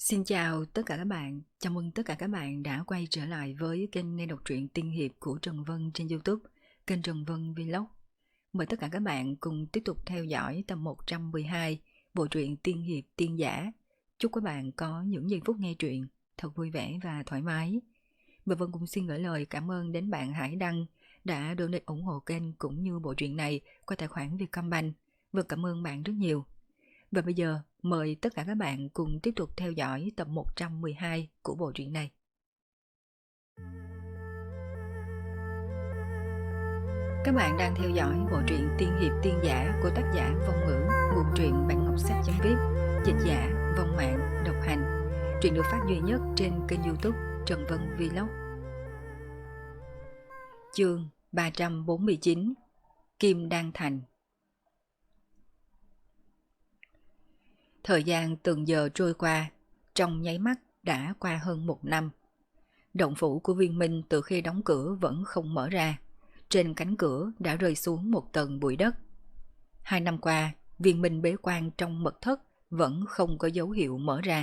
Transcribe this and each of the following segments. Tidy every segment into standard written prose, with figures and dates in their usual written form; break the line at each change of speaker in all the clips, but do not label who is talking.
Xin chào tất cả các bạn, chào mừng tất cả các bạn đã quay trở lại với kênh nghe đọc truyện tiên hiệp của Trần Vân trên YouTube, kênh Trần Vân Vlog. Mời tất cả các bạn cùng tiếp tục theo dõi tập 112 bộ truyện tiên hiệp tiên giả. Chúc các bạn có những giây phút nghe truyện thật vui vẻ và thoải mái. Và Vân cũng xin gửi lời cảm ơn đến bạn Hải Đăng đã donate ủng hộ kênh cũng như bộ truyện này qua tài khoản Vietcombank. Vân cảm ơn bạn rất nhiều. Và bây giờ mời tất cả các bạn cùng tiếp tục theo dõi tập 112 của bộ truyện này. Các bạn đang theo dõi bộ truyện tiên hiệp tiên giả của tác giả Vong Ngữ, nguồn truyện Bạn Ngọc Sách.viết, dịch giả Vong Mạng, độc hành. Truyện được phát duy nhất trên kênh YouTube Trần Vân Vlog. Chương 349 Kim Đan Thành. Thời gian từng giờ trôi qua, trong nháy mắt đã qua hơn 1 năm. Động phủ của Viên Minh từ khi đóng cửa vẫn không mở ra. Trên cánh cửa đã rơi xuống một tầng bụi đất. 2 năm qua, Viên Minh bế quan trong mật thất vẫn không có dấu hiệu mở ra.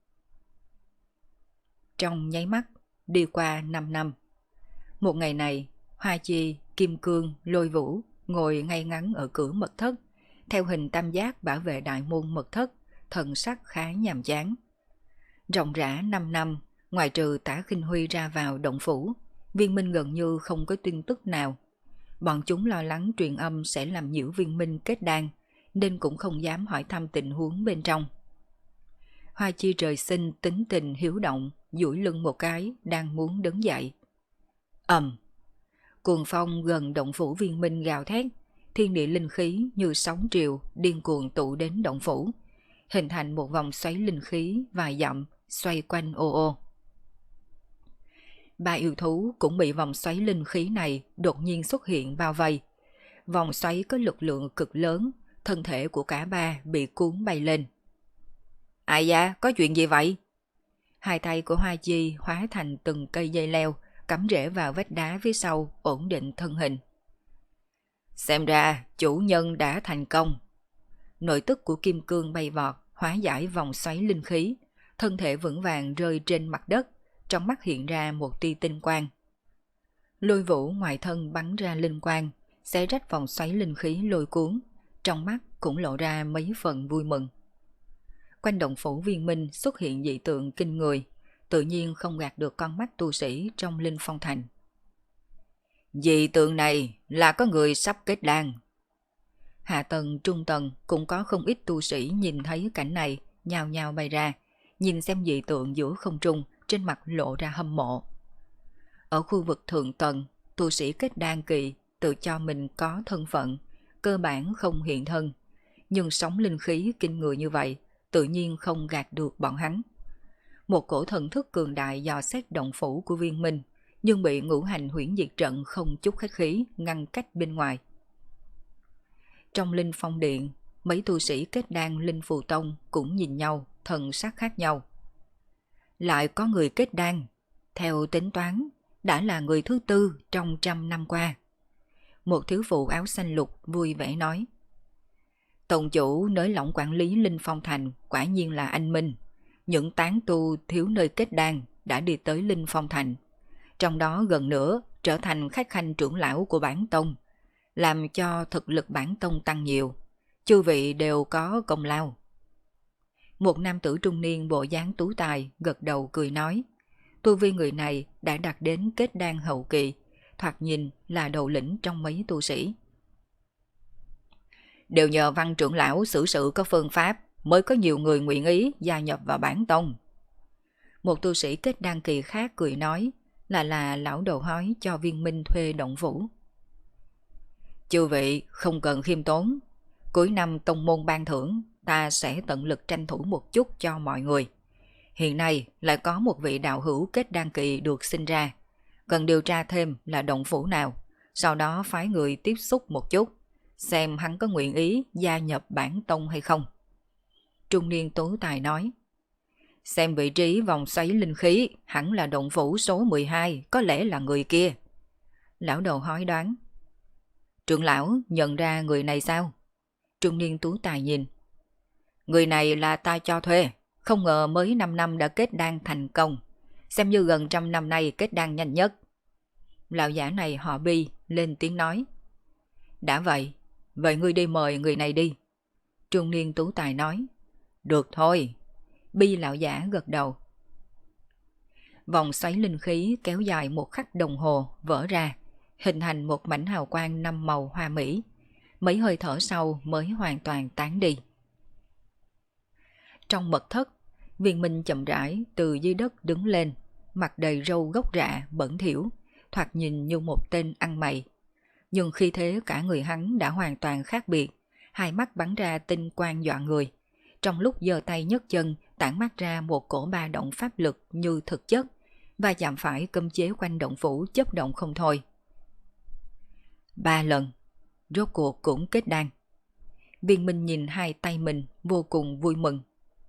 Trong nháy mắt, đi qua 5 năm. Một ngày này, Hoa Chi, Kim Cương, Lôi Vũ ngồi ngay ngắn ở cửa mật thất, theo hình tam giác bảo vệ đại môn mật thất, thần sắc khá nhàm chán. Ròng rã 5 năm, ngoài trừ Tả Khinh Huy ra vào động phủ, Viên Minh gần như không có tin tức nào. Bọn chúng lo lắng truyền âm sẽ làm nhiễu Viên Minh kết đan, nên cũng không dám hỏi thăm tình huống bên trong. Hoa Chi trời sinh tính tình hiếu động, duỗi lưng một cái, đang muốn đứng dậy. Cuồng phong gần động phủ Viên Minh gào thét, thiên địa linh khí như sóng triều điên cuồng tụ đến động phủ, hình thành một vòng xoáy linh khí vài dặm xoay quanh ô ô. 3 yêu thú cũng bị vòng xoáy linh khí này đột nhiên xuất hiện bao vây. Vòng xoáy có lực lượng cực lớn, thân thể của cả ba bị cuốn bay lên. Ai da, có chuyện gì vậy? Hai tay của Hoa Chi hóa thành từng cây dây leo, cắm rễ vào vách đá phía sau, ổn định thân hình. Xem ra chủ nhân đã thành công. Nội tức của Kim Cương bay vọt, hóa giải vòng xoáy linh khí, thân thể vững vàng rơi trên mặt đất, trong mắt hiện ra một tia tinh quang. Lôi Vũ ngoài thân bắn ra linh quang, xé rách vòng xoáy linh khí lôi cuốn, trong mắt cũng lộ ra mấy phần vui mừng. Quanh động phủ Viên Minh xuất hiện dị tượng kinh người, tự nhiên không gạt được con mắt tu sĩ trong Linh Phong Thành. Dị tượng này là có người sắp kết đan. Hạ tầng, trung tầng cũng có không ít tu sĩ nhìn thấy cảnh này, nhao nhao bay ra, nhìn xem dị tượng giữa không trung, trên mặt lộ ra hâm mộ. Ở khu vực thượng tầng, tu sĩ kết đan kỳ tự cho mình có thân phận, cơ bản không hiện thân, nhưng sóng linh khí kinh người như vậy, tự nhiên không gạt được bọn hắn. Một cổ thần thức cường đại dò xét động phủ của Viên Minh, nhưng bị ngũ hành huyễn diệt trận không chút khách khí ngăn cách bên ngoài. Trong Linh Phong Điện, mấy tu sĩ kết đan Linh Phù Tông cũng nhìn nhau, thần sắc khác nhau. Lại có người kết đan, theo tính toán, đã là người thứ 4 trong 100 năm qua. Một thiếu phụ áo xanh lục vui vẻ nói. Tổng chủ nới lỏng quản lý Linh Phong Thành quả nhiên là anh Minh. Những tán tu thiếu nơi kết đan đã đi tới Linh Phong Thành, trong đó gần nữa trở thành khách khanh trưởng lão của bản tông, làm cho thực lực bản tông tăng nhiều. Chư vị đều có công lao. Một nam tử trung niên bộ dáng tú tài gật đầu cười nói. Tu vi người này đã đạt đến kết đan hậu kỳ, thoạt nhìn là đầu lĩnh trong mấy tu sĩ. Đều nhờ Văn trưởng lão xử sự có phương pháp mới có nhiều người nguyện ý gia nhập vào bản tông. Một tu sĩ kết đan kỳ khác cười nói, là lão đầu hói cho Viên Minh thuê động phủ. Chư vị không cần khiêm tốn, cuối năm tông môn ban thưởng, ta sẽ tận lực tranh thủ một chút cho mọi người. Hiện nay lại có một vị đạo hữu kết đan kỳ được sinh ra, cần điều tra thêm là động phủ nào, sau đó phái người tiếp xúc một chút, xem hắn có nguyện ý gia nhập bản tông hay không. Trung niên tú tài nói. Xem vị trí vòng xoáy linh khí, hẳn là động phủ số 12, có lẽ là người kia. Lão đầu hói đoán. Trưởng lão nhận ra người này sao? Trung niên tú tài nhìn. Người này là ta cho thuê, Không ngờ mới 5 năm đã kết đan thành công, xem như gần 100 năm nay kết đan nhanh nhất. Lão giả này họ Bi, lên tiếng nói. Đã vậy, vậy ngươi đi mời người này đi. Trung niên tú tài nói. Được thôi. Bi lão giả gật đầu. Vòng xoáy linh khí kéo dài một khắc đồng hồ vỡ ra, hình thành một mảnh hào quang 5 màu hoa mỹ. Mấy hơi thở sau mới hoàn toàn tán đi. Trong mật thất, Viên Minh chậm rãi từ dưới đất đứng lên, mặt đầy râu gốc rạ bẩn thỉu, thoạt nhìn như một tên ăn mày. Nhưng khi thế cả người hắn đã hoàn toàn khác biệt, hai mắt bắn ra tinh quang dọa người. Trong lúc giơ tay nhấc chân tản mát ra một cổ ba động pháp lực như thực chất, và chạm phải cấm chế quanh động phủ chấp động không thôi. 3 lần, rốt cuộc cũng kết đan. Viên Minh nhìn hai tay mình vô cùng vui mừng.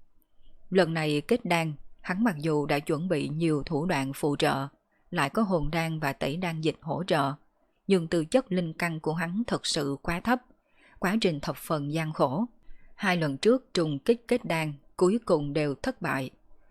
Lần này kết đan, hắn mặc dù đã chuẩn bị nhiều thủ đoạn phụ trợ, lại có hồn đan và tẩy đan dịch hỗ trợ, nhưng tư chất linh căn của hắn thật sự quá thấp, quá trình thập phần gian khổ. 2 lần trước trùng kích kết đan cuối cùng đều thất bại,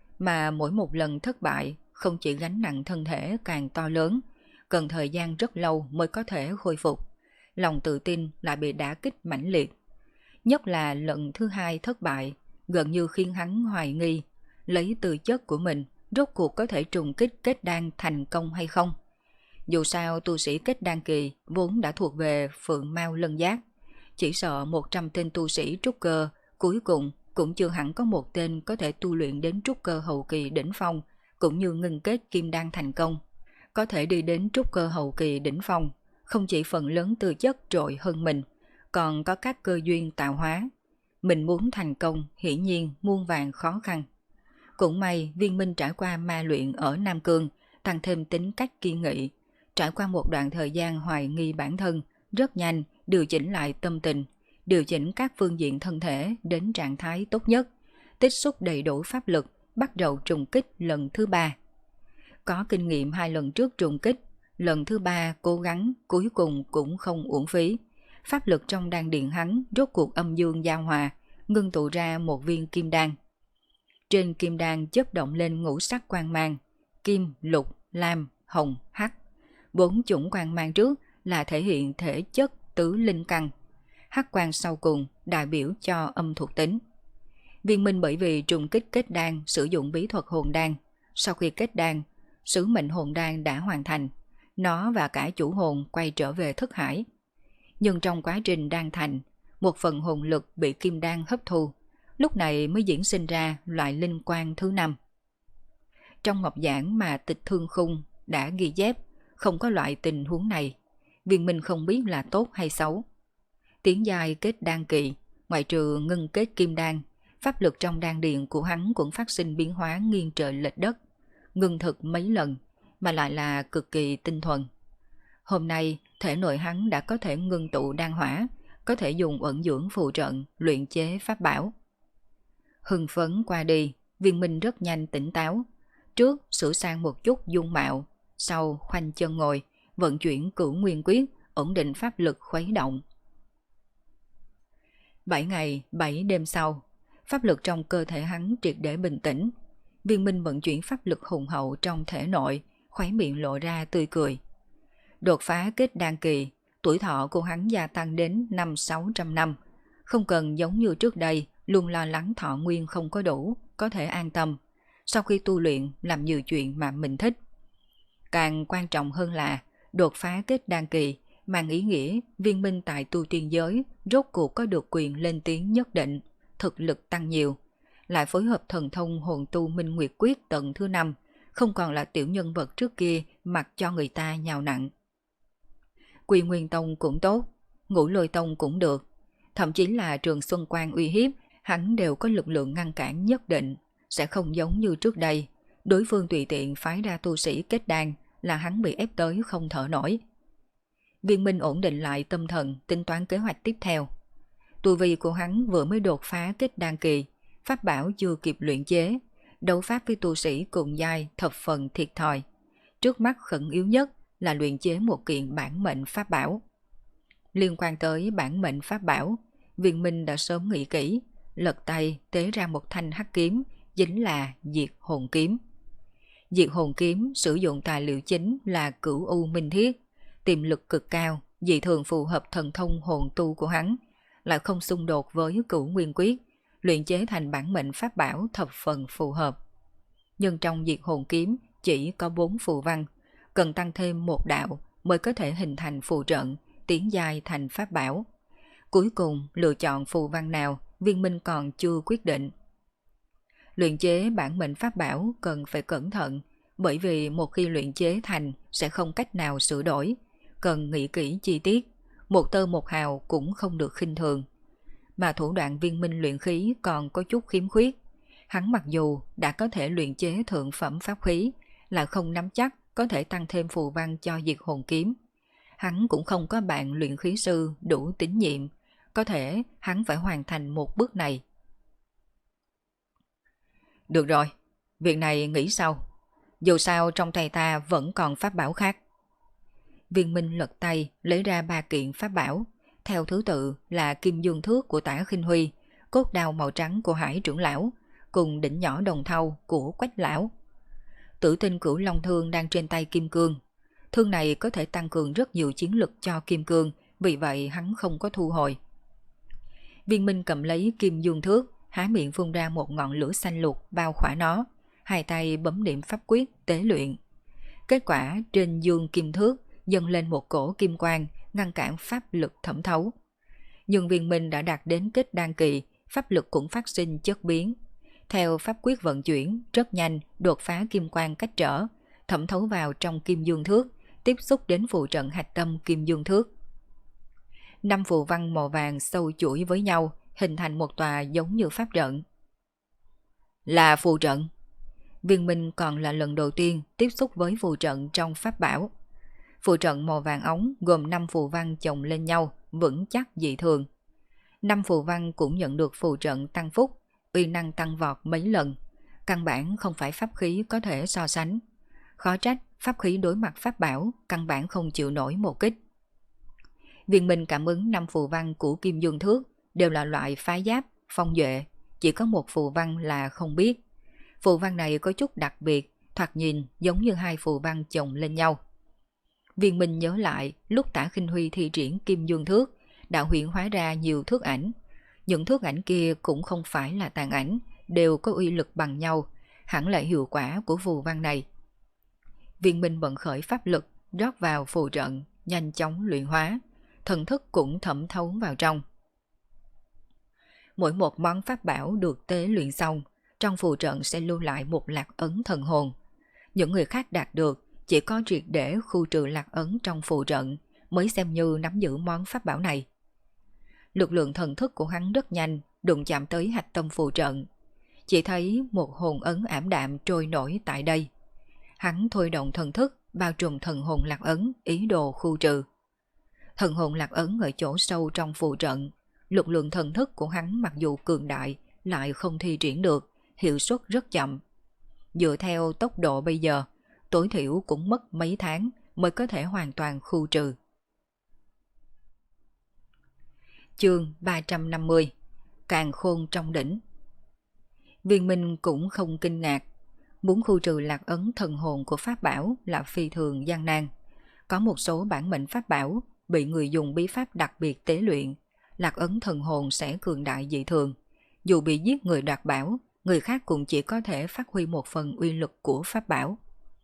mà mỗi một lần thất bại không chỉ gánh nặng thân thể càng to lớn, cần thời gian rất lâu mới có thể khôi phục. Lòng tự tin lại bị đả kích mãnh liệt. Nhất là lần thứ 2 thất bại, gần như khiến hắn hoài nghi, lấy tư chất của mình rốt cuộc có thể trùng kích kết đan thành công hay không. Dù sao tu sĩ kết đan kỳ vốn đã thuộc về phượng mao lân giác, chỉ sợ 100 tên tu sĩ trúc cơ cuối cùng cũng chưa hẳn có một tên có thể tu luyện đến trúc cơ hậu kỳ đỉnh phong, cũng như ngưng kết kim đan thành công. Có thể đi đến trúc cơ hậu kỳ đỉnh phong, không chỉ phần lớn tư chất trội hơn mình, còn có các cơ duyên tạo hóa. Mình muốn thành công hiển nhiên muôn vàn khó khăn. Cũng may Viên Minh trải qua ma luyện ở Nam Cương, tăng thêm tính cách kiên nghị. Trải qua một đoạn thời gian hoài nghi bản thân, rất nhanh điều chỉnh lại tâm tình, điều chỉnh các phương diện thân thể đến trạng thái tốt nhất, tích xúc đầy đủ pháp lực, bắt đầu trùng kích lần thứ 3. Có kinh nghiệm 2 lần trước trùng kích, lần thứ 3 cố gắng cuối cùng cũng không uổng phí. Pháp lực trong đan điện hắn rốt cuộc âm dương giao hòa, ngưng tụ ra một viên kim đan. Trên kim đan chớp động lên ngũ sắc quang mang, kim, lục, lam, hồng, hắc. 4 chủng quang mang trước là thể hiện thể chất tứ linh căn. Hắc quang sau cùng đại biểu cho âm thuộc tính. Viên Minh bởi vì trùng kích kết đan sử dụng bí thuật hồn đan. Sau khi kết đan, sứ mệnh hồn đan đã hoàn thành. Nó và cả chủ hồn quay trở về thức hải. Nhưng trong quá trình đan thành, một phần hồn lực bị kim đan hấp thu. Lúc này mới diễn sinh ra loại linh quang thứ 5. Trong ngọc giảng mà Tịch Thương Khung đã ghi chép, không có loại tình huống này. Viên Minh không biết là tốt hay xấu. Tiến giai kết đan kỳ, ngoại trừ ngưng kết kim đan, pháp lực trong đan điện của hắn cũng phát sinh biến hóa nghiêng trời lệch đất, ngưng thực mấy lần, mà lại là cực kỳ tinh thuần. Hôm nay, thể nội hắn đã có thể ngưng tụ đan hỏa, có thể dùng ẩn dưỡng phù trận, luyện chế pháp bảo. Hưng phấn qua đi, Viên Minh rất nhanh tỉnh táo. Trước sửa sang một chút dung mạo, sau khoanh chân ngồi, vận chuyển Cửu Nguyên Quyết, ổn định pháp lực khuấy động. 7 ngày, 7 đêm sau, pháp lực trong cơ thể hắn triệt để bình tĩnh. Viên Minh vận chuyển pháp lực hùng hậu trong thể nội, khóe miệng lộ ra tươi cười. Đột phá kết đan kỳ, tuổi thọ của hắn gia tăng đến 500-600 năm. Không cần giống như trước đây, luôn lo lắng thọ nguyên không có đủ, có thể an tâm. Sau khi tu luyện, làm nhiều chuyện mà mình thích. Càng quan trọng hơn là, đột phá kết đan kỳ, mang ý nghĩa Viên Minh tại tu tiên giới rốt cuộc có được quyền lên tiếng nhất định, thực lực tăng nhiều. Lại phối hợp thần thông hồn tu Minh Nguyệt Quyết tầng thứ 5, không còn là tiểu nhân vật trước kia mặc cho người ta nhào nặng. Quy Nguyên Tông cũng tốt, Ngũ Lôi Tông cũng được, thậm chí là Trường Xuân Quan uy hiếp, hắn đều có lực lượng ngăn cản nhất định, sẽ không giống như trước đây. Đối phương tùy tiện phái ra tu sĩ kết đan là hắn bị ép tới không thở nổi. Viên Minh ổn định lại tâm thần, tính toán kế hoạch tiếp theo. Tu vi của hắn vừa mới đột phá kết đan kỳ, pháp bảo chưa kịp luyện chế, đấu pháp với tu sĩ cùng giai thập phần thiệt thòi. Trước mắt khẩn yếu nhất là luyện chế một kiện bản mệnh pháp bảo. Liên quan tới bản mệnh pháp bảo, Viên Minh đã sớm nghĩ kỹ, lật tay tế ra một thanh hắc kiếm, chính là diệt hồn kiếm. Diệt hồn kiếm sử dụng tài liệu chính là cửu u minh thiết, tiềm lực cực cao, dị thường phù hợp thần thông hồn tu của hắn, lại không xung đột với cửu nguyên quyết, luyện chế thành bản mệnh pháp bảo thập phần phù hợp. Nhưng trong diệt hồn kiếm chỉ có 4 phù văn, cần tăng thêm một đạo mới có thể hình thành phù trận, tiến giai thành pháp bảo. Cuối cùng lựa chọn phù văn nào, Viên Minh còn chưa quyết định. Luyện chế bản mệnh pháp bảo cần phải cẩn thận, bởi vì một khi luyện chế thành sẽ không cách nào sửa đổi, cần nghĩ kỹ chi tiết, một tơ một hào cũng không được khinh thường. Mà thủ đoạn Viên Minh luyện khí còn có chút khiếm khuyết. Hắn mặc dù đã có thể luyện chế thượng phẩm pháp khí, là không nắm chắc có thể tăng thêm phù văn cho diệt hồn kiếm. Hắn cũng không có bạn luyện khí sư đủ tín nhiệm, có thể hắn phải hoàn thành một bước này. Được rồi, việc này nghĩ sau. Dù sao trong tay ta vẫn còn pháp bảo khác. Viên Minh lật tay lấy ra 3 kiện pháp bảo, theo thứ tự là kim dương thước của Tả Khinh Huy, cốt đao màu trắng của Hải trưởng lão, cùng đỉnh nhỏ đồng thau của Quách lão. Tử tinh cửu long thương đang trên tay Kim Cương. Thương này có thể tăng cường rất nhiều chiến lực cho Kim Cương, vì vậy hắn không có thu hồi. Viên Minh cầm lấy kim dương thước, há miệng phun ra một ngọn lửa xanh lục bao khỏa nó, hai tay bấm niệm pháp quyết tế luyện. Kết quả trên dương kim thước dâng lên một cổ kim quang ngăn cản pháp lực thẩm thấu. Nhưng Viên Minh đã đạt đến kết đan kỳ, pháp lực cũng phát sinh chất biến. Theo pháp quyết vận chuyển rất nhanh, đột phá kim quang cách trở, thẩm thấu vào trong kim dương thước, tiếp xúc đến phù trận hạch tâm kim dương thước. 5 phù văn màu vàng sâu chuỗi với nhau, hình thành một tòa giống như pháp trận. Là phù trận. Viên Minh còn là lần đầu tiên tiếp xúc với phù trận trong pháp bảo. Phù trận màu vàng ống gồm 5 phù văn chồng lên nhau, vững chắc dị thường. 5 phù văn cũng nhận được phù trận tăng phúc, uy năng tăng vọt mấy lần. Căn bản không phải pháp khí có thể so sánh. Khó trách pháp khí đối mặt pháp bảo, căn bản không chịu nổi một kích. Viên Minh cảm ứng 5 phù văn của Kim Dương Thước đều là loại phá giáp, phong duệ, chỉ có một phù văn là không biết. Phù văn này có chút đặc biệt, thoạt nhìn giống như 2 phù văn chồng lên nhau. Viên Minh nhớ lại lúc Tả Khinh Huy thi triển Kim Dương Thước, đã huyễn hóa ra nhiều thước ảnh. Những thước ảnh kia cũng không phải là tàn ảnh, đều có uy lực bằng nhau, hẳn là hiệu quả của phù văn này. Viên Minh bận khởi pháp lực, rót vào phù trận, nhanh chóng luyện hóa, thần thức cũng thẩm thấu vào trong. Mỗi một món pháp bảo được tế luyện xong, trong phù trận sẽ lưu lại một lạc ấn thần hồn. Những người khác đạt được chỉ có triệt để khu trừ lạc ấn trong phù trận mới xem như nắm giữ món pháp bảo này. Lực lượng thần thức của hắn rất nhanh, đụng chạm tới hạch tâm phù trận. Chỉ thấy một hồn ấn ảm đạm trôi nổi tại đây. Hắn thôi động thần thức, bao trùm thần hồn lạc ấn, ý đồ khu trừ. Thần hồn lạc ấn ở chỗ sâu trong phù trận, lực lượng thần thức của hắn mặc dù cường đại, lại không thi triển được, hiệu suất rất chậm. Dựa theo tốc độ bây giờ, tối thiểu cũng mất mấy tháng mới có thể hoàn toàn khu trừ. Chương 350 Càn khôn trong đỉnh. Viên Minh cũng không kinh ngạc. Muốn khu trừ lạc ấn thần hồn của pháp bảo là phi thường gian nan. Có một số bản mệnh pháp bảo bị người dùng bí pháp đặc biệt tế luyện, lạc ấn thần hồn sẽ cường đại dị thường. Dù bị giết người đoạt bảo, người khác cũng chỉ có thể phát huy một phần uy lực của pháp bảo.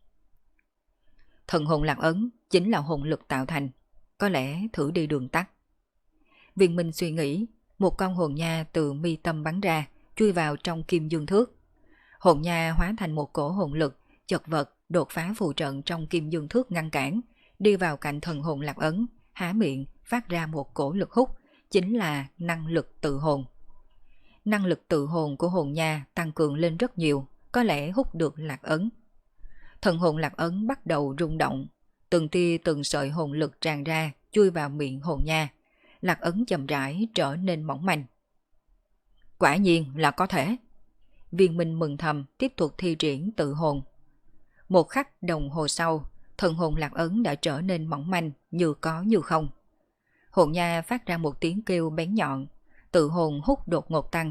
Thần hồn lạc ấn chính là hồn lực tạo thành, có lẽ thử đi đường tắt. Viên Minh suy nghĩ, một con hồn nha từ mi tâm bắn ra, chui vào trong kim dương thước. Hồn nha hóa thành một cổ hồn lực, chật vật đột phá phù trận trong kim dương thước ngăn cản, đi vào cạnh thần hồn lạc ấn, há miệng phát ra một cổ lực hút, chính là năng lực tự hồn. Năng lực tự hồn của hồn nha tăng cường lên rất nhiều, có lẽ hút được lạc ấn. Thần hồn lạc ấn bắt đầu rung động, từng tia từng sợi hồn lực tràn ra, chui vào miệng hồn nha. Lạc ấn chậm rãi trở nên mỏng manh. Quả nhiên là có thể. Viên Minh mừng thầm tiếp tục thi triển tự hồn. Một khắc đồng hồ sau, thần hồn lạc ấn đã trở nên mỏng manh, như có như không. Hồn nha phát ra một tiếng kêu bén nhọn, tự hồn hút đột ngột tăng,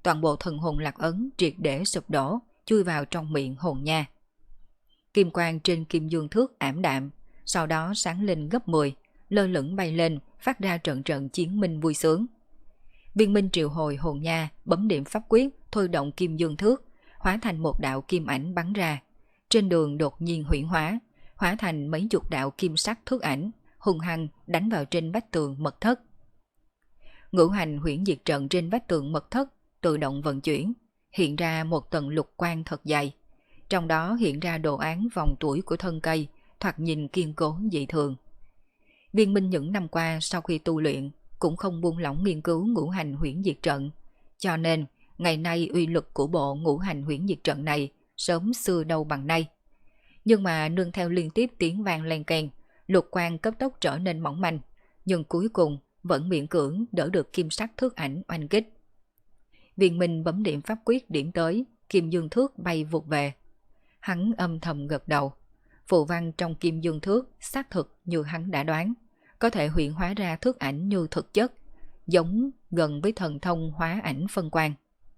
toàn bộ thần hồn lạc ấn triệt để sụp đổ, chui vào trong miệng hồn nha. Kim quang trên kim dương thước ảm đạm, sau đó sáng lên gấp 10, lơ lửng bay lên, phát ra trận trận chiến minh vui sướng. Viên Minh triệu hồi hồn nha, bấm điểm pháp quyết, thôi động kim dương thước, hóa thành một đạo kim ảnh bắn ra. Trên đường đột nhiên huyễn hóa thành mấy chục đạo kim sắc thước ảnh, hung hăng đánh vào trên vách tường mật thất. Ngũ hành huyễn diệt trận trên vách tường mật thất tự động vận chuyển, hiện ra một tầng lục quang thật dày. Trong đó hiện ra đồ án vòng tuổi của thân cây, thoạt nhìn kiên cố dị thường. Viên Minh những năm qua sau khi tu luyện cũng không buông lỏng nghiên cứu ngũ hành huyễn diệt trận, cho nên ngày nay uy lực của bộ ngũ hành huyễn diệt trận này sớm xưa đâu bằng nay. Nhưng mà nương theo liên tiếp tiếng vang len keng, lục quang cấp tốc trở nên mỏng manh, nhưng cuối cùng vẫn miễn cưỡng đỡ được kim sắc thước ảnh oanh kích. Viên Minh bấm điểm pháp quyết điểm tới, kim dương thước bay vụt về. Hắn âm thầm gật đầu, phù văn trong kim dương thước xác thực như hắn đã đoán, có thể hiện hóa ra thước ảnh như thực chất, giống gần với thần thông hóa ảnh phân quang.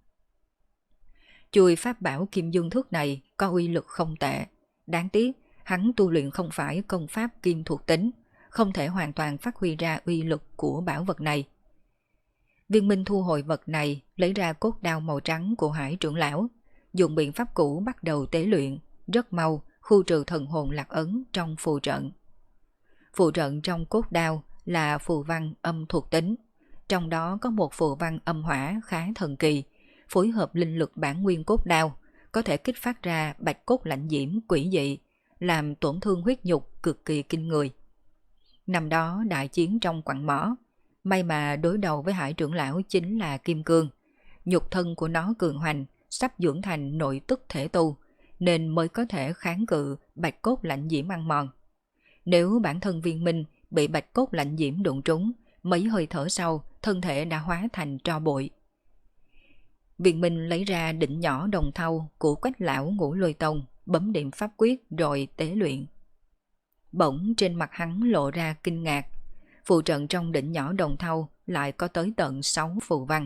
Chuôi pháp bảo kim dương thước này có uy lực không tệ, đáng tiếc hắn tu luyện không phải công pháp kim thuộc tính, không thể hoàn toàn phát huy ra uy lực của bảo vật này. Viên Minh thu hồi vật này, lấy ra cốt đao màu trắng của Hải trưởng lão, dùng biện pháp cũ bắt đầu tế luyện, rất mau khu trừ thần hồn lạc ấn trong phù trận. Phù trận trong cốt đao là phù văn âm thuộc tính, trong đó có một phù văn âm hỏa khá thần kỳ, phối hợp linh lực bản nguyên cốt đao, có thể kích phát ra bạch cốt lạnh diễm quỷ dị, làm tổn thương huyết nhục cực kỳ kinh người. Năm đó đại chiến trong quặng mỏ, may mà đối đầu với Hải trưởng lão chính là Kim Cương, nhục thân của nó cường hoành, sắp dưỡng thành nội tức thể tu, nên mới có thể kháng cự bạch cốt lạnh diễm ăn mòn. Nếu bản thân Viên Minh bị bạch cốt lạnh diễm đụng trúng, mấy hơi thở sau, thân thể đã hóa thành tro bụi. Viên Minh lấy ra đỉnh nhỏ đồng thau của Quách lão Ngũ Lôi Tông, bấm điểm pháp quyết rồi tế luyện. Bỗng trên mặt hắn lộ ra kinh ngạc, phù trận trong đỉnh nhỏ đồng thau lại có tới tận 6 phù văn.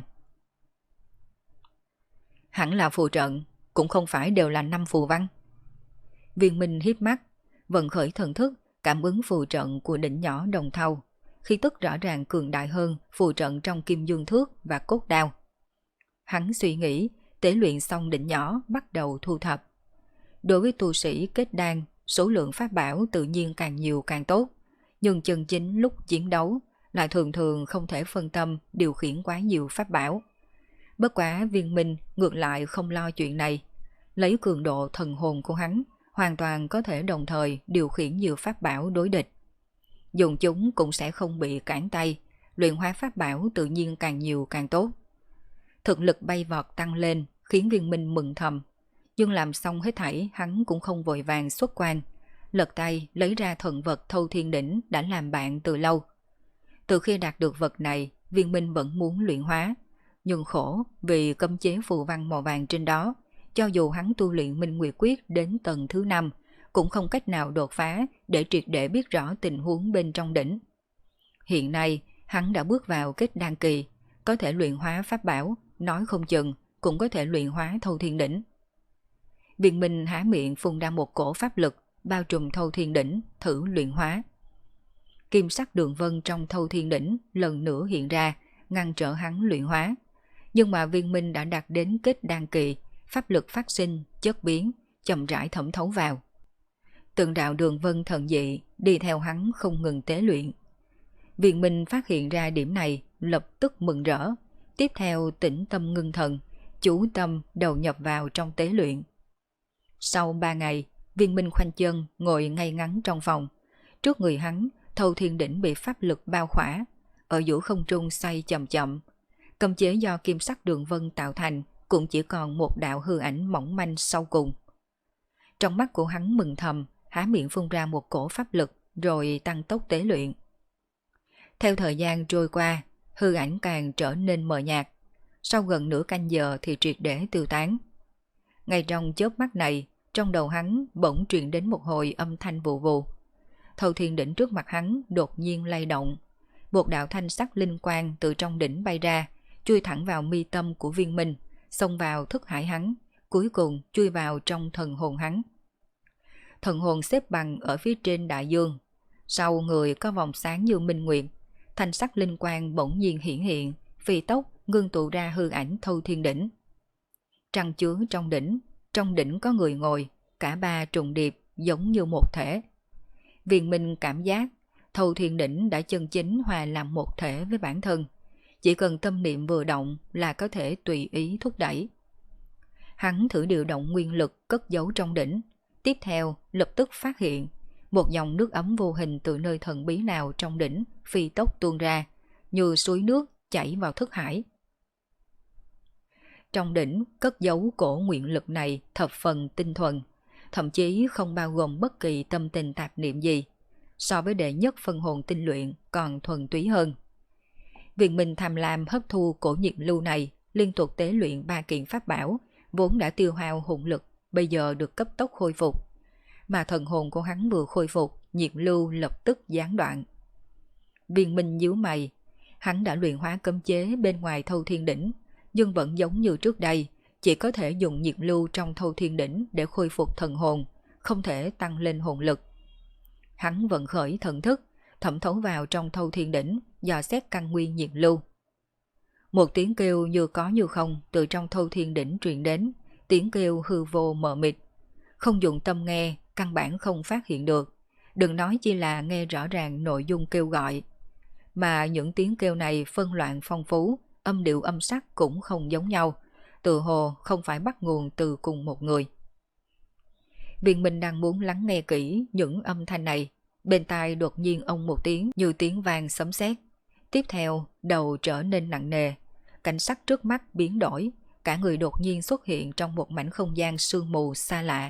Hẳn là phù trận, cũng không phải đều là 5 phù văn. Viên Minh híp mắt, vận khởi thần thức, cảm ứng phù trận của đỉnh nhỏ đồng thau, khí tức rõ ràng cường đại hơn phù trận trong kim dương thước và cốt đao. Hắn suy nghĩ, tế luyện xong đỉnh nhỏ bắt đầu thu thập. Đối với tu sĩ kết đan, số lượng pháp bảo tự nhiên càng nhiều càng tốt, nhưng chân chính lúc chiến đấu lại thường thường không thể phân tâm điều khiển quá nhiều pháp bảo. Bất quá Viên Minh ngược lại không lo chuyện này, lấy cường độ thần hồn của hắn, hoàn toàn có thể đồng thời điều khiển nhiều pháp bảo đối địch. Dùng chúng cũng sẽ không bị cản tay, luyện hóa pháp bảo tự nhiên càng nhiều càng tốt. Thực lực bay vọt tăng lên khiến Viên Minh mừng thầm, nhưng làm xong hết thảy hắn cũng không vội vàng xuất quan, lật tay lấy ra thần vật Thâu Thiên Đỉnh đã làm bạn từ lâu. Từ khi đạt được vật này, Viên Minh vẫn muốn luyện hóa, nhưng khổ vì cấm chế phù văn màu vàng trên đó, cho dù hắn tu luyện Minh Nguyệt Quyết đến tầng thứ 5, cũng không cách nào đột phá để triệt để biết rõ tình huống bên trong đỉnh. Hiện nay, hắn đã bước vào kết đan kỳ, có thể luyện hóa pháp bảo, nói không chừng cũng có thể luyện hóa Thâu Thiên Đỉnh. Viên Minh há miệng phun ra một cổ pháp lực, bao trùm Thâu Thiên Đỉnh, thử luyện hóa. Kim sắc đường vân trong Thâu Thiên Đỉnh lần nữa hiện ra, ngăn trở hắn luyện hóa. Nhưng mà Viên Minh đã đạt đến kết đan kỳ, pháp lực phát sinh, chất biến, chậm rãi thẩm thấu vào. Từng đạo đường vân thần dị đi theo hắn không ngừng tế luyện. Viên Minh phát hiện ra điểm này, lập tức mừng rỡ. Tiếp theo tĩnh tâm ngưng thần, chú tâm đầu nhập vào trong tế luyện. Sau 3 ngày, Viên Minh khoanh chân ngồi ngay ngắn trong phòng. Trước người hắn, Thâu Thiên Đỉnh bị pháp lực bao khỏa, ở giữa không trung xoay chậm chậm. Cấm chế do kim sắc đường vân tạo thành cũng chỉ còn một đạo hư ảnh mỏng manh sau cùng. Trong mắt của hắn mừng thầm, há miệng phun ra một cổ pháp lực rồi tăng tốc tế luyện. Theo thời gian trôi qua, hư ảnh càng trở nên mờ nhạt, sau gần nửa canh giờ thì triệt để tiêu tán. Ngay trong chớp mắt này, trong đầu hắn bỗng truyền đến một hồi âm thanh vù vù. Thâu Thiên Đỉnh trước mặt hắn đột nhiên lay động, một đạo thanh sắc linh quang từ trong đỉnh bay ra, chui thẳng vào mi tâm của Viên Minh, xông vào thức hải hắn, cuối cùng chui vào trong thần hồn hắn. Thần hồn xếp bằng ở phía trên đại dương, sau người có vòng sáng như minh nguyệt, thanh sắc linh quang bỗng nhiên hiển hiện, phi tốc ngưng tụ ra hư ảnh Thâu Thiên Đỉnh. Trăng chứa trong đỉnh có người ngồi, cả ba trùng điệp giống như một thể. Viên Minh cảm giác Thâu Thiên Đỉnh đã chân chính hòa làm một thể với bản thân, chỉ cần tâm niệm vừa động là có thể tùy ý thúc đẩy. Hắn thử điều động nguyên lực cất giấu trong đỉnh, tiếp theo lập tức phát hiện một dòng nước ấm vô hình từ nơi thần bí nào trong đỉnh phi tốc tuôn ra, như suối nước chảy vào thức hải. Trong đỉnh cất giấu cổ nguyện lực này thập phần tinh thuần, thậm chí không bao gồm bất kỳ tâm tình tạp niệm gì, so với đệ nhất phân hồn tinh luyện còn thuần túy hơn. Viên Minh tham lam hấp thu cổ nhiệt lưu này, liên tục tế luyện 3 kiện pháp bảo, vốn đã tiêu hao hồn lực, bây giờ được cấp tốc khôi phục. Mà thần hồn của hắn vừa khôi phục, nhiệt lưu lập tức gián đoạn. Viên Minh nhíu mày, hắn đã luyện hóa cấm chế bên ngoài Thâu Thiên Đỉnh, nhưng vẫn giống như trước đây, chỉ có thể dùng nhiệt lưu trong Thâu Thiên Đỉnh để khôi phục thần hồn, không thể tăng lên hồn lực. Hắn vận khởi thần thức, thẩm thấu vào trong Thâu Thiên Đỉnh, dò xét căn nguyên nhiệt lưu. Một tiếng kêu như có như không từ trong Thâu Thiên Đỉnh truyền đến, tiếng kêu hư vô mờ mịt. Không dùng tâm nghe, căn bản không phát hiện được, đừng nói chi là nghe rõ ràng nội dung kêu gọi. Mà những tiếng kêu này phân loạn phong phú, âm điệu âm sắc cũng không giống nhau, tự hồ không phải bắt nguồn từ cùng một người. Viên Minh đang muốn lắng nghe kỹ những âm thanh này, bên tai đột nhiên ông một tiếng như tiếng vang sấm sét. Tiếp theo, đầu trở nên nặng nề, cảnh sắc trước mắt biến đổi, cả người đột nhiên xuất hiện trong một mảnh không gian sương mù xa lạ.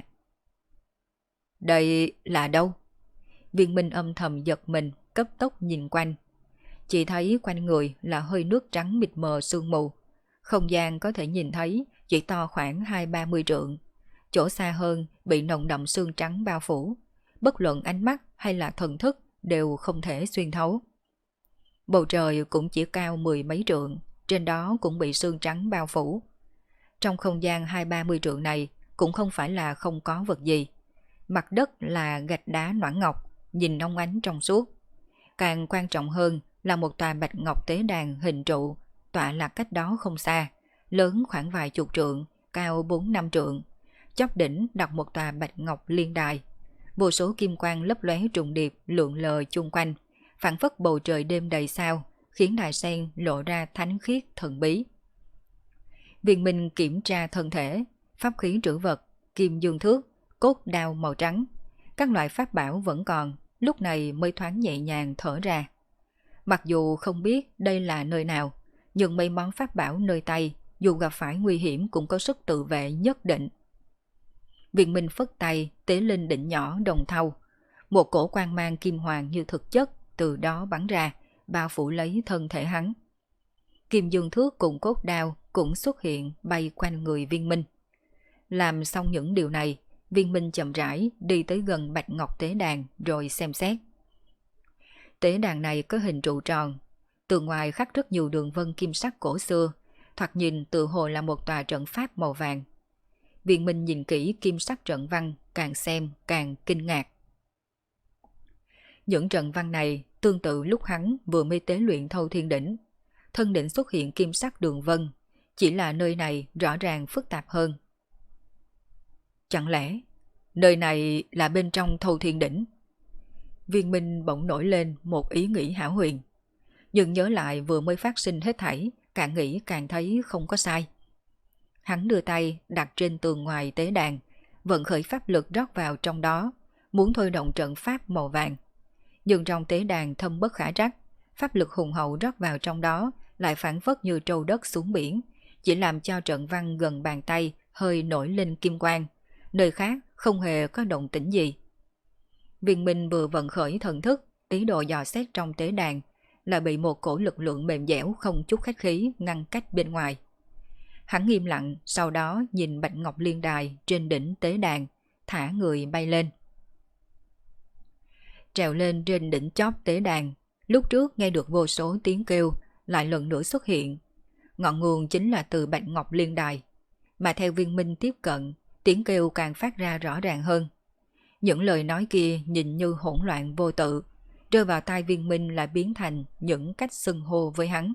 Đây là đâu? Viên Minh âm thầm giật mình, cấp tốc nhìn quanh. Chỉ thấy quanh người là hơi nước trắng mịt mờ sương mù. Không gian có thể nhìn thấy chỉ to khoảng 20-30 trượng. Chỗ xa hơn bị nồng đậm sương trắng bao phủ. Bất luận ánh mắt hay là thần thức đều không thể xuyên thấu. Bầu trời cũng chỉ cao 10 mấy trượng, trên đó cũng bị sương trắng bao phủ. Trong không gian 20-30 trượng này cũng không phải là không có vật gì. Mặt đất là gạch đá noãn ngọc, nhìn óng ánh trong suốt. Càng quan trọng hơn là một tòa bạch ngọc tế đàn hình trụ, tọa lạc cách đó không xa, lớn khoảng vài chục trượng, cao 4-5 trượng. Chóp đỉnh đặt một tòa bạch ngọc liên đài. Vô số kim quang lấp lóe trùng điệp lượn lờ chung quanh, phảng phất bầu trời đêm đầy sao, khiến đài sen lộ ra thánh khiết thần bí. Viên Minh kiểm tra thân thể, pháp khí trữ vật, kim dương thước, cốt đao màu trắng. Các loại pháp bảo vẫn còn, lúc này mới thoáng nhẹ nhàng thở ra. Mặc dù không biết đây là nơi nào, nhưng mấy món pháp bảo nơi tay, dù gặp phải nguy hiểm cũng có sức tự vệ nhất định. Viên Minh phất tay, tế lên đỉnh nhỏ đồng thau. Một cổ quang mang kim hoàng như thực chất từ đó bắn ra, bao phủ lấy thân thể hắn. Kim dương thước cùng cốt đao cũng xuất hiện bay quanh người Viên Minh. Làm xong những điều này, Viên Minh chậm rãi đi tới gần bạch ngọc tế đàn rồi xem xét. Tế đàn này có hình trụ tròn, từ ngoài khắc rất nhiều đường vân kim sắc cổ xưa, thoạt nhìn tự hồ là một tòa trận pháp màu vàng. Viên Minh nhìn kỹ kim sắc trận văn, càng xem càng kinh ngạc. Những trận văn này tương tự lúc hắn vừa mới tế luyện Thâu Thiên Đỉnh. Thân đỉnh xuất hiện kim sắc đường vân, chỉ là nơi này rõ ràng phức tạp hơn. Chẳng lẽ nơi này là bên trong Thâu Thiên Đỉnh? Viên Minh bỗng nổi lên một ý nghĩ hão huyền. Nhưng nhớ lại vừa mới phát sinh hết thảy, càng nghĩ càng thấy không có sai. Hắn đưa tay đặt trên tường ngoài tế đàn, vận khởi pháp lực rót vào trong đó, muốn thôi động trận pháp màu vàng. Nhưng trong tế đàn thâm bất khả trắc, pháp lực hùng hậu rót vào trong đó lại phản phất như trâu đất xuống biển, chỉ làm cho trận văn gần bàn tay hơi nổi lên kim quang, nơi khác không hề có động tĩnh gì. Viên Minh vừa vận khởi thần thức, ý đồ dò xét trong tế đàn, lại bị một cổ lực lượng mềm dẻo không chút khách khí ngăn cách bên ngoài. Hắn im lặng, sau đó nhìn bạch ngọc liên đài trên đỉnh tế đàn, thả người bay lên. Trèo lên trên đỉnh chóp tế đàn, lúc trước nghe được vô số tiếng kêu, lại lần nữa xuất hiện. Ngọn nguồn chính là từ bạch ngọc liên đài, mà theo Viên Minh tiếp cận, tiếng kêu càng phát ra rõ ràng hơn. Những lời nói kia nhìn như hỗn loạn vô tự, rơi vào tai Viên Minh lại biến thành những cách xưng hô với hắn.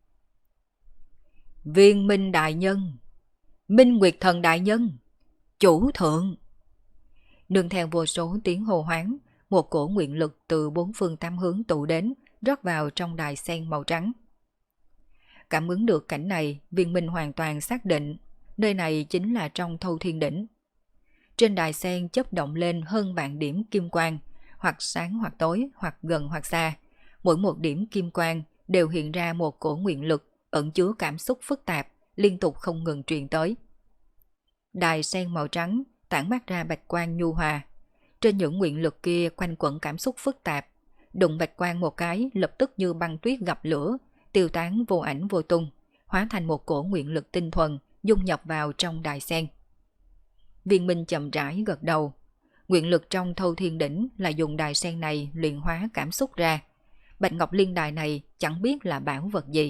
Viên Minh đại nhân, Minh Nguyệt thần đại nhân, chủ thượng. Nương theo vô số tiếng hô hoáng, một cổ nguyện lực từ bốn phương tám hướng tụ đến, rót vào trong đài sen màu trắng. Cảm ứng được cảnh này, Viên Minh hoàn toàn xác định nơi này chính là trong Thâu Thiên Đỉnh. Trên đài sen chớp động lên hơn vạn điểm kim quang, hoặc sáng hoặc tối, hoặc gần hoặc xa. Mỗi một điểm kim quang đều hiện ra một cổ nguyện lực ẩn chứa cảm xúc phức tạp, liên tục không ngừng truyền tới. Đài sen màu trắng tản mát ra bạch quang nhu hòa. Trên những nguyện lực kia quanh quẩn cảm xúc phức tạp, đụng bạch quang một cái lập tức như băng tuyết gặp lửa, tiêu tán vô ảnh vô tung, hóa thành một cổ nguyện lực tinh thuần dung nhập vào trong đài sen. Viên Minh chậm rãi gật đầu. Nguyện lực trong Thâu Thiên Đỉnh là dùng đài sen này luyện hóa cảm xúc ra. Bạch Ngọc Liên đài này chẳng biết là bảo vật gì.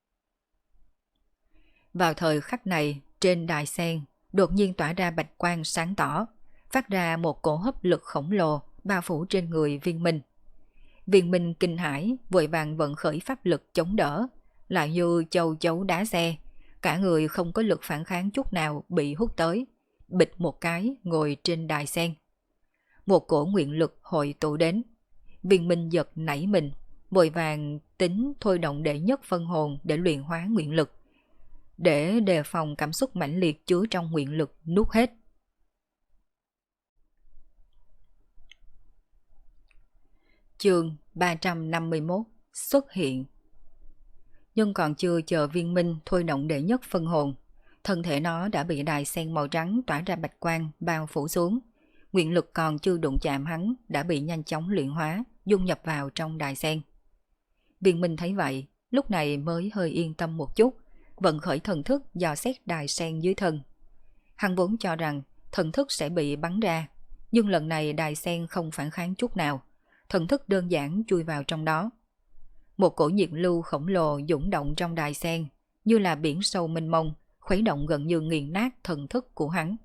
Vào thời khắc này, trên đài sen đột nhiên tỏa ra bạch quang sáng tỏ, phát ra một cổ hấp lực khổng lồ bao phủ trên người Viên Minh. Viên Minh kinh hãi, vội vàng vận khởi pháp lực chống đỡ, lại như châu chấu đá xe, cả người không có lực phản kháng chút nào bị hút tới, bịch một cái ngồi trên đài sen. Một cổ nguyện lực hội tụ đến, Viên Minh giật nảy mình, vội vàng tính thôi động đệ nhất phân hồn để luyện hóa nguyện lực, để đề phòng cảm xúc mãnh liệt chứa trong nguyện lực nuốt hết. Chương 351 xuất hiện. Nhưng còn chưa chờ Viên Minh thôi động đệ nhất phân hồn, thân thể nó đã bị đài sen màu trắng tỏa ra bạch quang bao phủ xuống. Nguyện lực còn chưa đụng chạm hắn đã bị nhanh chóng luyện hóa, dung nhập vào trong đài sen. Viên Minh thấy vậy, lúc này mới hơi yên tâm một chút, vận khởi thần thức dò xét đài sen dưới thân. Hắn vốn cho rằng thần thức sẽ bị bắn ra, nhưng lần này đài sen không phản kháng chút nào, thần thức đơn giản chui vào trong đó. Một cổ nhiệt lưu khổng lồ dũng động trong đài sen, như là biển sâu mênh mông, khuấy động gần như nghiền nát thần thức của hắn.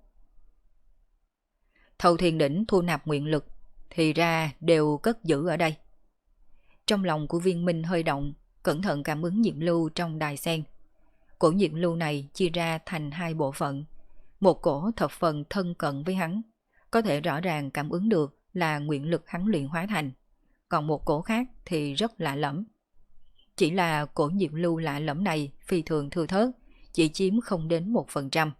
Thâu Thiên Đỉnh thu nạp nguyện lực, thì ra đều cất giữ ở đây. Trong lòng của Viên Minh hơi động, cẩn thận cảm ứng nhiệt lưu trong đài sen. Cổ nhiệt lưu này chia ra thành hai bộ phận. Một cổ thập phần thân cận với hắn, có thể rõ ràng cảm ứng được là nguyện lực hắn luyện hóa thành. Còn một cổ khác thì rất lạ lẫm. Chỉ là cổ nhiệt lưu lạ lẫm này phi thường thưa thớt, chỉ chiếm không đến 1%.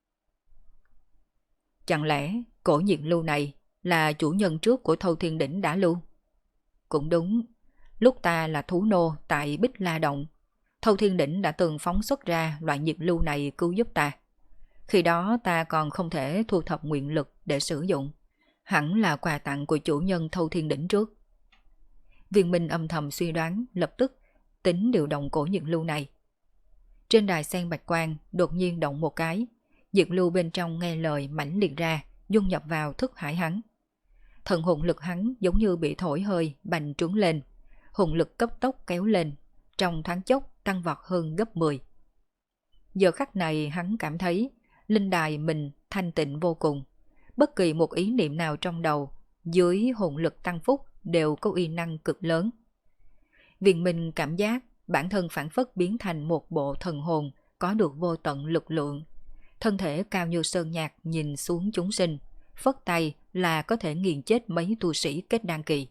Chẳng lẽ cổ nhiệt lưu này là chủ nhân trước của Thâu Thiên Đỉnh đã lưu? Cũng đúng, lúc ta là thú nô tại Bích La Động, Thâu Thiên Đỉnh đã từng phóng xuất ra loại nhiệt lưu này cứu giúp ta. Khi đó ta còn không thể thu thập nguyện lực để sử dụng. Hẳn là quà tặng của chủ nhân Thâu Thiên Đỉnh trước. Viên Minh âm thầm suy đoán, lập tức tính điều động cổ nhiệt lưu này. Trên đài sen bạch quang đột nhiên động một cái, nhiệt lưu bên trong nghe lời mãnh liệt ra, dung nhập vào thức hải hắn. Thần hồn lực hắn giống như bị thổi hơi bành trướng lên, hồn lực cấp tốc kéo lên, trong thoáng chốc tăng vọt hơn gấp 10. Giờ khắc này hắn cảm thấy linh đài mình thanh tịnh vô cùng, bất kỳ một ý niệm nào trong đầu dưới hồn lực tăng phúc đều có uy năng cực lớn. Viên Minh cảm giác bản thân phản phất biến thành một bộ thần hồn có được vô tận lực lượng. Thân thể cao như sơn nhạc nhìn xuống chúng sinh, phất tay là có thể nghiền chết mấy tu sĩ kết đan kỳ.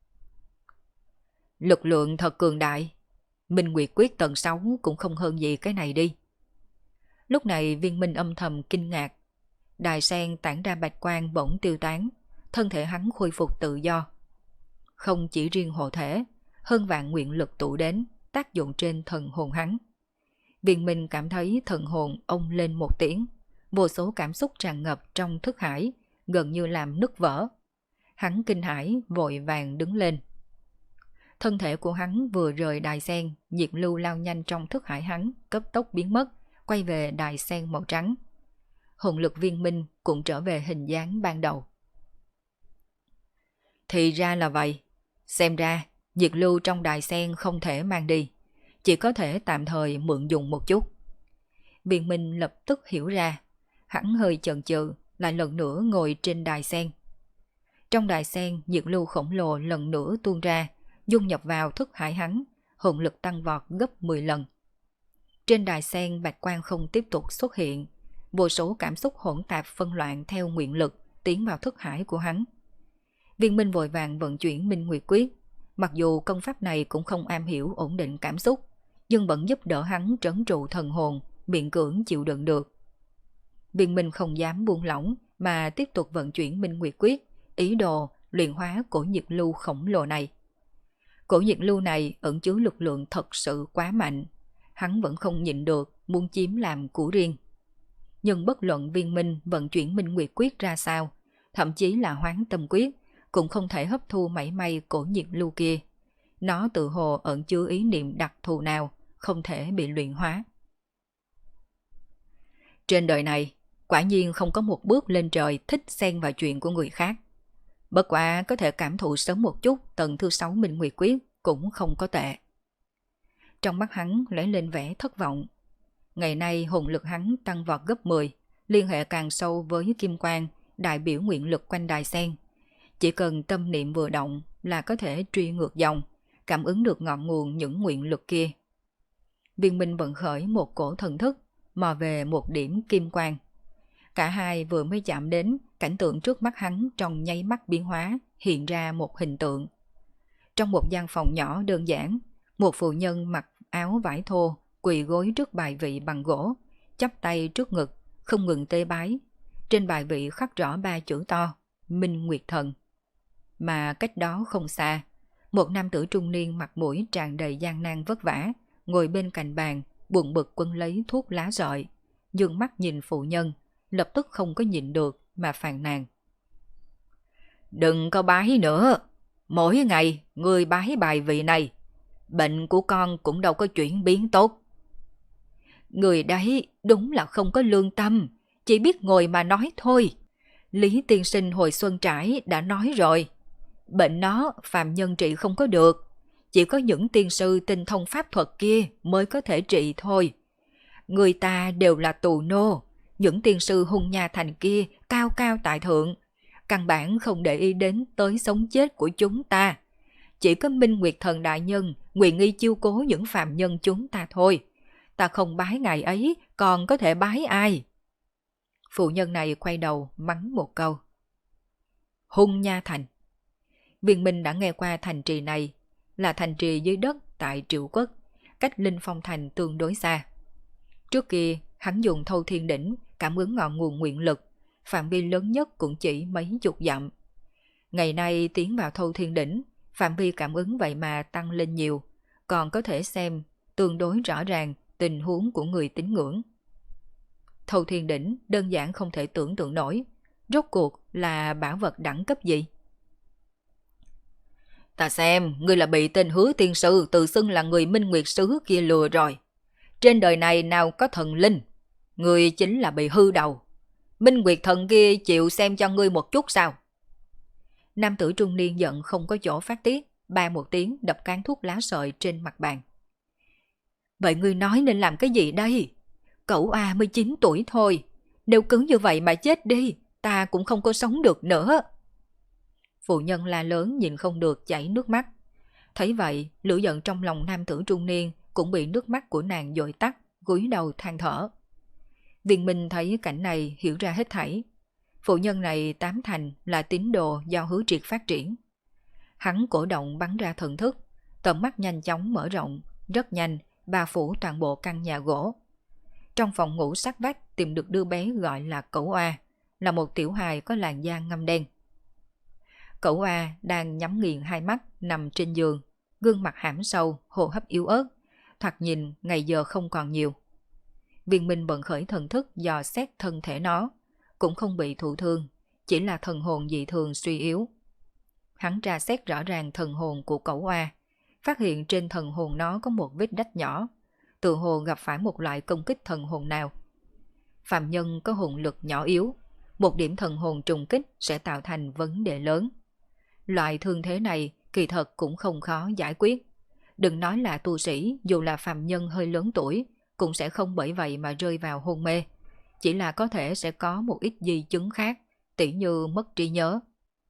Lực lượng thật cường đại, Minh Nguyệt Quyết tầng 6 cũng không hơn gì cái này đi. Lúc này Viên Minh âm thầm kinh ngạc. Đài sen tản ra bạch quang bỗng tiêu tán, thân thể hắn khôi phục tự do. Không chỉ riêng hộ thể, hơn vạn nguyện lực tụ đến, tác dụng trên thần hồn hắn. Viên Minh cảm thấy thần hồn ông lên một tiếng, vô số cảm xúc tràn ngập trong thức hải, gần như làm nứt vỡ. Hắn kinh hãi vội vàng đứng lên. Thân thể của hắn vừa rời đài sen, nhiệt lưu lao nhanh trong thức hải hắn, cấp tốc biến mất, quay về đài sen màu trắng. Hồn lực Viên Minh cũng trở về hình dáng ban đầu. Thì ra là vậy, xem ra nhiệt lưu trong đài sen không thể mang đi, chỉ có thể tạm thời mượn dùng một chút. Viên Minh lập tức hiểu ra, hắn hơi chần chừ, lại lần nữa ngồi trên đài sen. Trong đài sen, nhiệt lưu khổng lồ lần nữa tuôn ra, dung nhập vào thức hải hắn, hồn lực tăng vọt gấp 10 lần. Trên đài sen bạch quang không tiếp tục xuất hiện, vô số cảm xúc hỗn tạp phân loạn theo nguyện lực tiến vào thức hải của hắn. Viên Minh vội vàng vận chuyển Minh Nguyệt Quyết, mặc dù công pháp này cũng không am hiểu ổn định cảm xúc, nhưng vẫn giúp đỡ hắn trấn trụ thần hồn, miễn cưỡng chịu đựng được. Viên Minh không dám buông lỏng mà tiếp tục vận chuyển Minh Nguyệt Quyết, ý đồ luyện hóa cổ nhiệt lưu khổng lồ này. Cổ nhiệt lưu này ẩn chứa lực lượng thật sự quá mạnh, hắn vẫn không nhịn được muốn chiếm làm của riêng. Nhưng bất luận Viên Minh vận chuyển Minh Nguyệt Quyết ra sao, thậm chí là Hoán Tâm Quyết, cũng không thể hấp thu mảy may cổ nhiệt lưu kia. Nó tự hồ ẩn chứa ý niệm đặc thù nào, không thể bị luyện hóa. Trên đời này, quả nhiên không có một bước lên trời thích xen vào chuyện của người khác. Bất quả có thể cảm thụ sớm một chút tầng thứ 6 Minh Nguyệt Quyết cũng không có tệ. Trong mắt hắn lóe lên vẻ thất vọng. Ngày nay hồn lực hắn tăng vọt gấp 10, liên hệ càng sâu với kim quang, đại biểu nguyện lực quanh đài sen. Chỉ cần tâm niệm vừa động là có thể truy ngược dòng, cảm ứng được ngọn nguồn những nguyện lực kia. Viên Minh vận khởi một cổ thần thức, mò về một điểm kim quang. Cả hai vừa mới chạm đến, cảnh tượng trước mắt hắn trong nháy mắt biến hóa, hiện ra một hình tượng. Trong một gian phòng nhỏ đơn giản, một phụ nhân mặc áo vải thô, quỳ gối trước bài vị bằng gỗ, chắp tay trước ngực, không ngừng tế bái. Trên bài vị khắc rõ 3 chữ to, Minh Nguyệt Thần. Mà cách đó không xa, một nam tử trung niên mặt mũi tràn đầy gian nan vất vả, ngồi bên cạnh bàn, buồn bực quấn lấy thuốc lá rọi, dừng mắt nhìn phụ nhân, lập tức không có nhịn được mà phàn nàn. Đừng có bái nữa, mỗi ngày người bái bài vị này, bệnh của con cũng đâu có chuyển biến tốt. Người đấy đúng là không có lương tâm, chỉ biết ngồi mà nói thôi. Lý tiên sinh hồi xuân trải đã nói rồi, bệnh nó phàm nhân trị không có được, chỉ có những tiên sư tinh thông pháp thuật kia mới có thể trị thôi. Người ta đều là tù nô, những tiên sư hung nha thành kia cao cao tại thượng, căn bản không để ý đến tới sống chết của chúng ta. Chỉ có Minh Nguyệt Thần đại nhân nguyện nghi chiêu cố những phàm nhân chúng ta thôi. Ta không bái ngài ấy, còn có thể bái ai? Phụ nhân này quay đầu mắng một câu. Hung nha thành. Viên Minh đã nghe qua thành trì này, là thành trì dưới đất tại Triệu Quốc, cách Linh Phong thành tương đối xa. Trước kia, hắn dùng Thâu Thiên Đỉnh cảm ứng ngọn nguồn nguyện lực, phạm vi lớn nhất cũng chỉ mấy chục dặm. Ngày nay tiến vào Thâu Thiên Đỉnh, phạm vi cảm ứng vậy mà tăng lên nhiều, còn có thể xem tương đối rõ ràng tình huống của người tín ngưỡng. Thâu Thiên Đỉnh đơn giản không thể tưởng tượng nổi, rốt cuộc là bảo vật đẳng cấp gì? Ta xem, ngươi là bị tên Hứa tiên sư tự xưng là người Minh Nguyệt sứ kia lừa rồi. Trên đời này nào có thần linh, ngươi chính là bị hư đầu. Minh Nguyệt thần kia chịu xem cho ngươi một chút sao? Nam tử trung niên giận không có chỗ phát tiết, ba một tiếng đập cán thuốc lá sợi trên mặt bàn. Vậy ngươi nói nên làm cái gì đây? Cậu A mới 9 tuổi thôi, nếu cứ như vậy mà chết đi, ta cũng không có sống được nữa. Phụ nhân la lớn nhìn không được chảy nước mắt. Thấy vậy, lửa giận trong lòng nam tử trung niên cũng bị nước mắt của nàng dội tắt, cúi đầu than thở. Viên Minh thấy cảnh này hiểu ra hết thảy. Phụ nhân này tám thành là tín đồ do Hứa Triệt phát triển. Hắn cổ động bắn ra thần thức, tầm mắt nhanh chóng mở rộng, rất nhanh, bao phủ toàn bộ căn nhà gỗ. Trong phòng ngủ sát vách tìm được đứa bé gọi là Cẩu Oa, là một tiểu hài có làn da ngăm đen. Cẩu Oa đang nhắm nghiền hai mắt nằm trên giường, gương mặt hãm sâu, hô hấp yếu ớt, thoạt nhìn ngày giờ không còn nhiều. Viên Minh bận khởi thần thức dò xét thân thể nó, cũng không bị thụ thương, chỉ là thần hồn dị thường suy yếu. Hắn tra xét rõ ràng thần hồn của Cẩu Oa, phát hiện trên thần hồn nó có một vết rách nhỏ, tự hồ gặp phải một loại công kích thần hồn nào. Phạm nhân có hồn lực nhỏ yếu, một điểm thần hồn trùng kích sẽ tạo thành vấn đề lớn. Loại thương thế này kỳ thật cũng không khó giải quyết. Đừng nói là tu sĩ, dù là phàm nhân hơi lớn tuổi, cũng sẽ không bởi vậy mà rơi vào hôn mê. chỉ là có thể sẽ có một ít di chứng khác, tỉ như mất trí nhớ.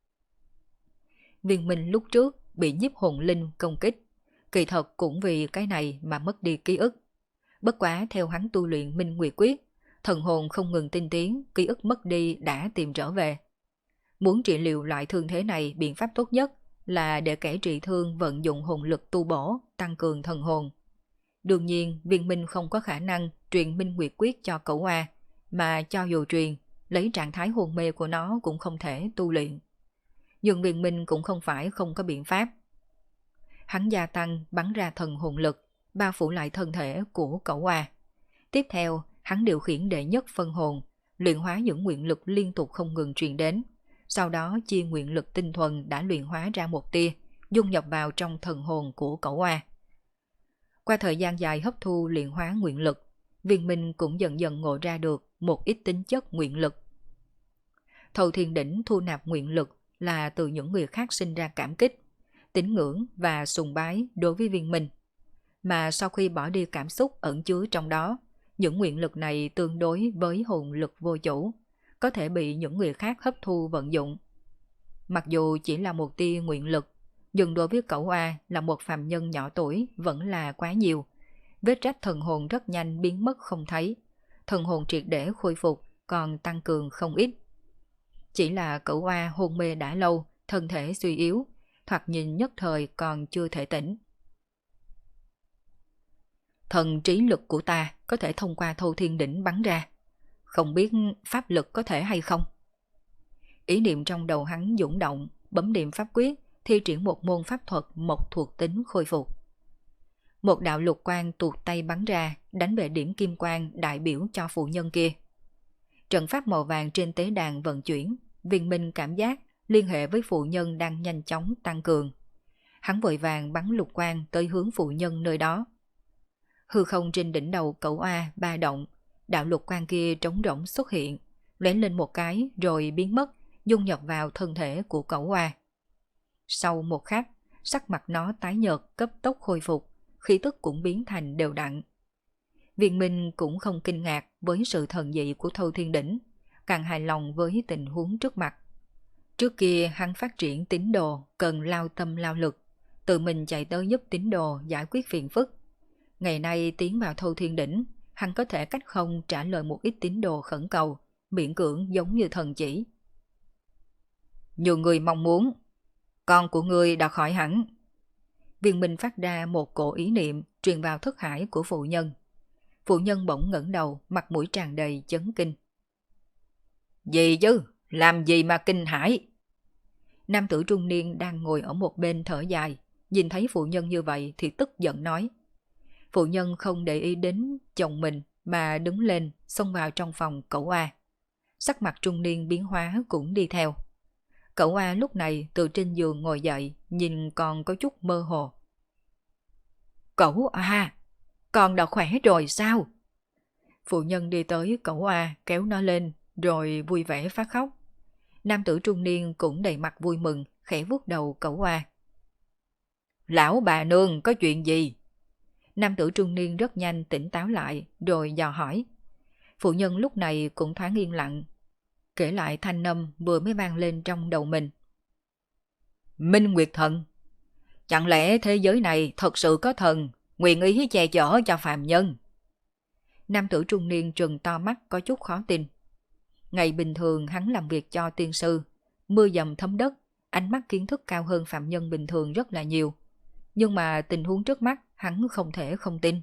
Viên Minh lúc trước bị nhiếp hồn linh công kích, kỳ thật cũng vì cái này mà mất đi ký ức. Bất quá theo hắn tu luyện Minh Nguyệt Quyết, thần hồn không ngừng tinh tiến, ký ức mất đi đã tìm trở về. Muốn trị liệu loại thương thế này, biện pháp tốt nhất là để kẻ trị thương vận dụng hồn lực tu bổ, tăng cường thần hồn. Đương nhiên, Viên Minh không có khả năng truyền Minh Nguyệt Quyết cho cẩu oa, mà cho dù truyền, lấy trạng thái hồn mê của nó cũng không thể tu luyện. Nhưng Viên Minh cũng không phải không có biện pháp. Hắn gia tăng bắn ra thần hồn lực, bao phủ lại thân thể của cẩu oa. Tiếp theo, hắn điều khiển đệ nhất phân hồn, luyện hóa những nguyện lực liên tục không ngừng truyền đến. Sau đó chia nguyện lực tinh thuần đã luyện hóa ra một tia, dung nhập vào trong thần hồn của cẩu oa. Qua thời gian dài hấp thu luyện hóa nguyện lực, Viên Minh cũng dần dần ngộ ra được một ít tính chất nguyện lực. Thâu Thiên Đỉnh thu nạp nguyện lực là từ những người khác sinh ra cảm kích, tín ngưỡng và sùng bái đối với Viên Minh. Mà sau khi bỏ đi cảm xúc ẩn chứa trong đó, những nguyện lực này tương đối với hồn lực vô chủ, có thể bị những người khác hấp thu vận dụng. Mặc dù chỉ là một tia nguyện lực, nhưng đối với cẩu oa là một phàm nhân nhỏ tuổi vẫn là quá nhiều. Vết rách thần hồn rất nhanh biến mất không thấy, thần hồn triệt để khôi phục còn tăng cường không ít. Chỉ là cẩu oa hôn mê đã lâu, thân thể suy yếu, thoạt nhìn nhất thời còn chưa thể tỉnh. Thần trí lực của ta có thể thông qua Thâu Thiên Đỉnh bắn ra, không biết pháp lực có thể hay không. Ý niệm trong đầu hắn dũng động, bấm niệm pháp quyết, thi triển một môn pháp thuật mộc thuộc tính khôi phục. Một đạo lục quang tuột tay bắn ra, đánh về điểm kim quang đại biểu cho phụ nhân kia. Trận pháp màu vàng trên tế đàn vận chuyển, Viên Minh cảm giác liên hệ với phụ nhân đang nhanh chóng tăng cường. Hắn vội vàng bắn lục quang tới hướng phụ nhân nơi đó. Hư không trên đỉnh đầu cẩu oa ba động, đạo lục quang kia trống rỗng xuất hiện, lóe lên một cái rồi biến mất, dung nhập vào thân thể của cẩu oa. Sau một khắc, sắc mặt nó tái nhợt cấp tốc khôi phục, khí tức cũng biến thành đều đặn. Viên Minh cũng không kinh ngạc với sự thần dị của Thâu Thiên Đỉnh, càng hài lòng với tình huống trước mặt. Trước kia hắn phát triển tín đồ cần lao tâm lao lực, tự mình chạy tới giúp tín đồ giải quyết phiền phức. Ngày nay tiến vào Thâu Thiên Đỉnh, hắn có thể cách không trả lời một ít tín đồ khẩn cầu, miễn cưỡng giống như thần chỉ. Nhiều người mong muốn, con của ngươi đã khỏi hẳn. Viên Minh phát ra một cổ ý niệm truyền vào thức hải của phụ nhân. Phụ nhân bỗng ngẩng đầu, mặt mũi tràn đầy chấn kinh. Gì chứ? Làm gì mà kinh hãi? Nam tử trung niên đang ngồi ở một bên thở dài, nhìn thấy phụ nhân như vậy thì tức giận nói. Phụ nhân không để ý đến chồng mình mà đứng lên xông vào trong phòng cẩu oa. Sắc mặt trung niên biến hóa cũng đi theo. Cẩu oa lúc này từ trên giường ngồi dậy, nhìn còn có chút mơ hồ. Cẩu oa, con đã khỏe rồi sao? Phụ nhân đi tới cẩu oa kéo nó lên rồi vui vẻ phát khóc. Nam tử trung niên cũng đầy mặt vui mừng, khẽ vuốt đầu cẩu oa. Lão bà nương có chuyện gì? Nam tử trung niên rất nhanh tỉnh táo lại rồi dò hỏi. Phụ nhân lúc này cũng thoáng yên lặng, kể lại thanh âm vừa mới vang lên trong đầu mình. Minh Nguyệt Thần, chẳng lẽ thế giới này thật sự có thần nguyện ý che chở cho phàm nhân? Nam tử trung niên trừng to mắt có chút khó tin. Ngày bình thường hắn làm việc cho tiên sư, mưa dầm thấm đất, ánh mắt kiến thức cao hơn phạm nhân bình thường rất là nhiều. Nhưng mà tình huống trước mắt hắn không thể không tin.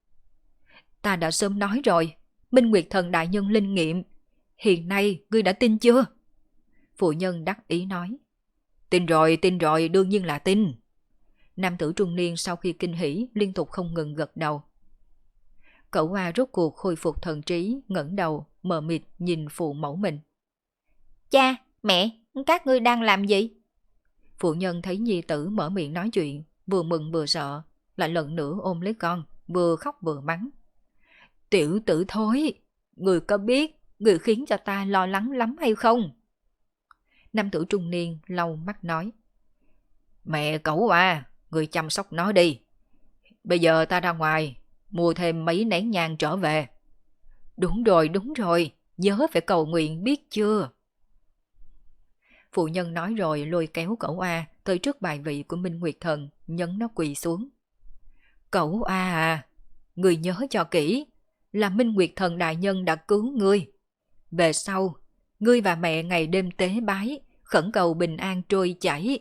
Ta đã sớm nói rồi, Minh Nguyệt Thần đại nhân linh nghiệm. Hiện nay ngươi đã tin chưa? Phụ nhân đắc ý nói. Tin rồi, đương nhiên là tin. Nam tử trung niên sau khi kinh hỉ liên tục không ngừng gật đầu. Cẩu oa rốt cuộc khôi phục thần trí, ngẩng đầu, mờ mịt nhìn phụ mẫu mình. Cha, mẹ, các ngươi đang làm gì? Phụ nhân thấy nhi tử mở miệng nói chuyện, vừa mừng vừa sợ, lại lần nữa ôm lấy con, vừa khóc vừa mắng. Tiểu tử thối, người có biết người khiến cho ta lo lắng lắm hay không? Nam tử trung niên lau mắt nói. Mẹ cẩu à, người chăm sóc nó đi. Bây giờ ta ra ngoài, mua thêm mấy nén nhang trở về. đúng rồi, nhớ phải cầu nguyện biết chưa? Phụ nhân nói rồi lôi kéo cẩu oa tới trước bài vị của Minh Nguyệt Thần, nhấn nó quỳ xuống. Cẩu oa à, người nhớ cho kỹ, là Minh Nguyệt Thần đại nhân đã cứu ngươi. Về sau, ngươi và mẹ ngày đêm tế bái, khẩn cầu bình an trôi chảy.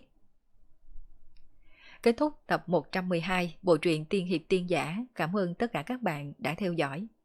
Kết thúc tập 112 bộ truyện Tiên Hiệp Tiên Giả. Cảm ơn tất cả các bạn đã theo dõi.